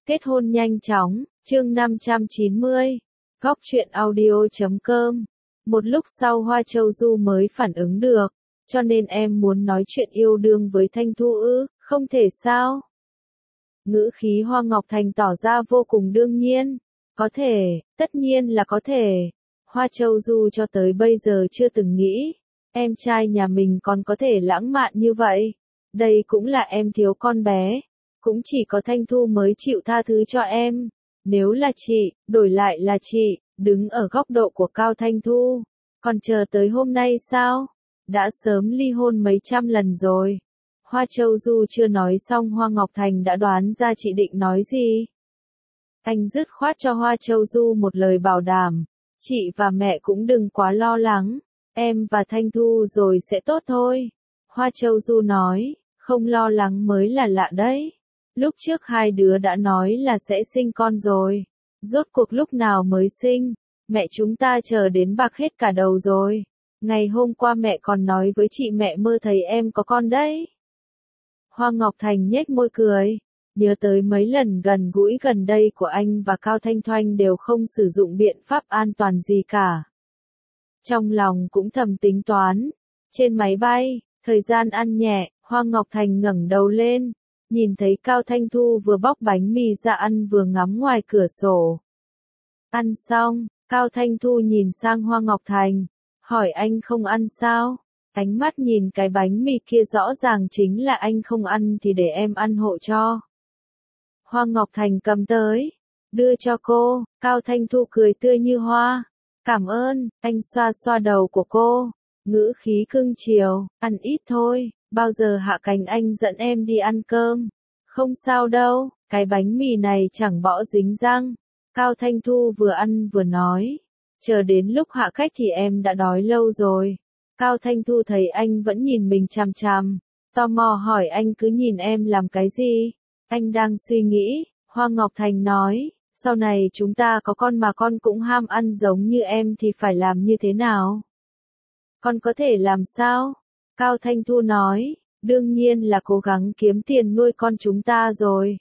Kết hôn nhanh chóng, chương 590. Góc truyện audio.com. Một lúc sau Hoa Châu Du mới phản ứng được, cho nên em muốn nói chuyện yêu đương với Thanh Thu ư, không thể sao? Ngữ khí Hoa Ngọc Thành tỏ ra vô cùng đương nhiên. Có thể, tất nhiên là có thể. Hoa Châu Du cho tới bây giờ chưa từng nghĩ, em trai nhà mình còn có thể lãng mạn như vậy. Đây cũng là em thiếu con bé. Cũng chỉ có Thanh Thu mới chịu tha thứ cho em. Nếu là chị, đổi lại là chị, đứng ở góc độ của Cao Thanh Thu, còn chờ tới hôm nay sao? Đã sớm ly hôn mấy trăm lần rồi. Hoa Châu Du chưa nói xong Hoa Ngọc Thành đã đoán ra chị định nói gì. Anh dứt khoát cho Hoa Châu Du một lời bảo đảm. Chị và mẹ cũng đừng quá lo lắng. Em và Thanh Thu rồi sẽ tốt thôi. Hoa Châu Du nói, không lo lắng mới là lạ đấy. Lúc trước hai đứa đã nói là sẽ sinh con rồi. Rốt cuộc lúc nào mới sinh? Mẹ chúng ta chờ đến bạc hết cả đầu rồi. Ngày hôm qua mẹ còn nói với chị mẹ mơ thấy em có con đấy. Hoa Ngọc Thành nhếch môi cười. Nhớ tới mấy lần gần gũi gần đây của anh và Cao Thanh Thoanh đều không sử dụng biện pháp an toàn gì cả. Trong lòng cũng thầm tính toán. Trên máy bay, thời gian ăn nhẹ, Hoa Ngọc Thành ngẩng đầu lên. Nhìn thấy Cao Thanh Thu vừa bóc bánh mì ra ăn vừa ngắm ngoài cửa sổ. Ăn xong, Cao Thanh Thu nhìn sang Hoa Ngọc Thành, hỏi anh không ăn sao? Ánh mắt nhìn cái bánh mì kia rõ ràng chính là anh không ăn thì để em ăn hộ cho. Hoa Ngọc Thành cầm tới, đưa cho cô, Cao Thanh Thu cười tươi như hoa. Cảm ơn, anh xoa xoa đầu của cô, ngữ khí cưng chiều, ăn ít thôi. Bao giờ Hạ Cảnh anh dẫn em đi ăn cơm? Không sao đâu, cái bánh mì này chẳng bỏ dính răng. Cao Thanh Thu vừa ăn vừa nói. Chờ đến lúc hạ khách thì em đã đói lâu rồi. Cao Thanh Thu thấy anh vẫn nhìn mình chằm chằm. Tò mò hỏi anh cứ nhìn em làm cái gì? Anh đang suy nghĩ. Hoa Ngọc Thành nói. Sau này chúng ta có con mà con cũng ham ăn giống như em thì phải làm như thế nào? Con có thể làm sao? Cao Thanh Thu nói, đương nhiên là cố gắng kiếm tiền nuôi con chúng ta rồi.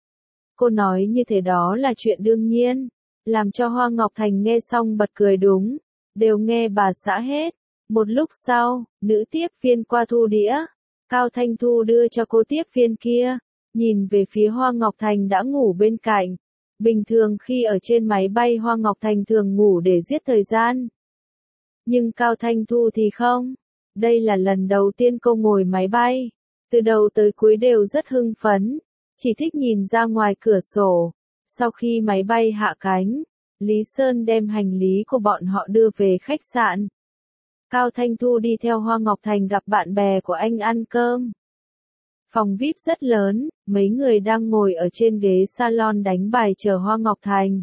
Cô nói như thế đó là chuyện đương nhiên, làm cho Hoa Ngọc Thành nghe xong bật cười đúng, đều nghe bà xã hết. Một lúc sau, nữ tiếp viên qua thu đĩa, Cao Thanh Thu đưa cho cô tiếp viên kia, nhìn về phía Hoa Ngọc Thành đã ngủ bên cạnh. Bình thường khi ở trên máy bay Hoa Ngọc Thành thường ngủ để giết thời gian. Nhưng Cao Thanh Thu thì không. Đây là lần đầu tiên cô ngồi máy bay. Từ đầu tới cuối đều rất hưng phấn. Chỉ thích nhìn ra ngoài cửa sổ. Sau khi máy bay hạ cánh, Lý Sơn đem hành lý của bọn họ đưa về khách sạn. Cao Thanh Thu đi theo Hoa Ngọc Thành gặp bạn bè của anh ăn cơm. Phòng VIP rất lớn, mấy người đang ngồi ở trên ghế salon đánh bài chờ Hoa Ngọc Thành.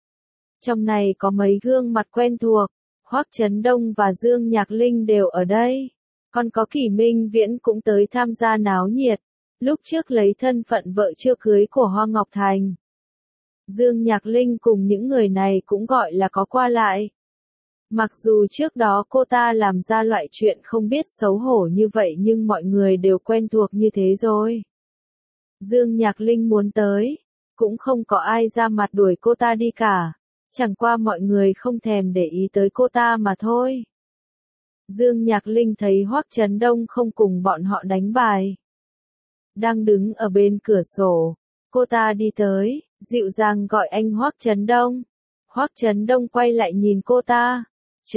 Trong này có mấy gương mặt quen thuộc. Hoắc Chấn Đông và Dương Nhạc Linh đều ở đây. Còn có Kỷ Minh Viễn cũng tới tham gia náo nhiệt. Lúc trước lấy thân phận vợ chưa cưới của Hoa Ngọc Thành. Dương Nhạc Linh cùng những người này cũng gọi là có qua lại. Mặc dù trước đó cô ta làm ra loại chuyện không biết xấu hổ như vậy nhưng mọi người đều quen thuộc như thế rồi. Dương Nhạc Linh muốn tới. Cũng không có ai ra mặt đuổi cô ta đi cả. Chẳng qua mọi người không thèm để ý tới cô ta mà thôi. Dương Nhạc Linh thấy Hoắc Chấn Đông không cùng bọn họ đánh bài. Đang đứng ở bên cửa sổ. Cô ta đi tới, dịu dàng gọi anh Hoắc Chấn Đông. Hoắc Chấn Đông quay lại nhìn cô ta.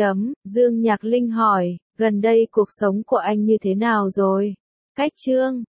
Dương Nhạc Linh hỏi, gần đây cuộc sống của anh như thế nào rồi? Cách chương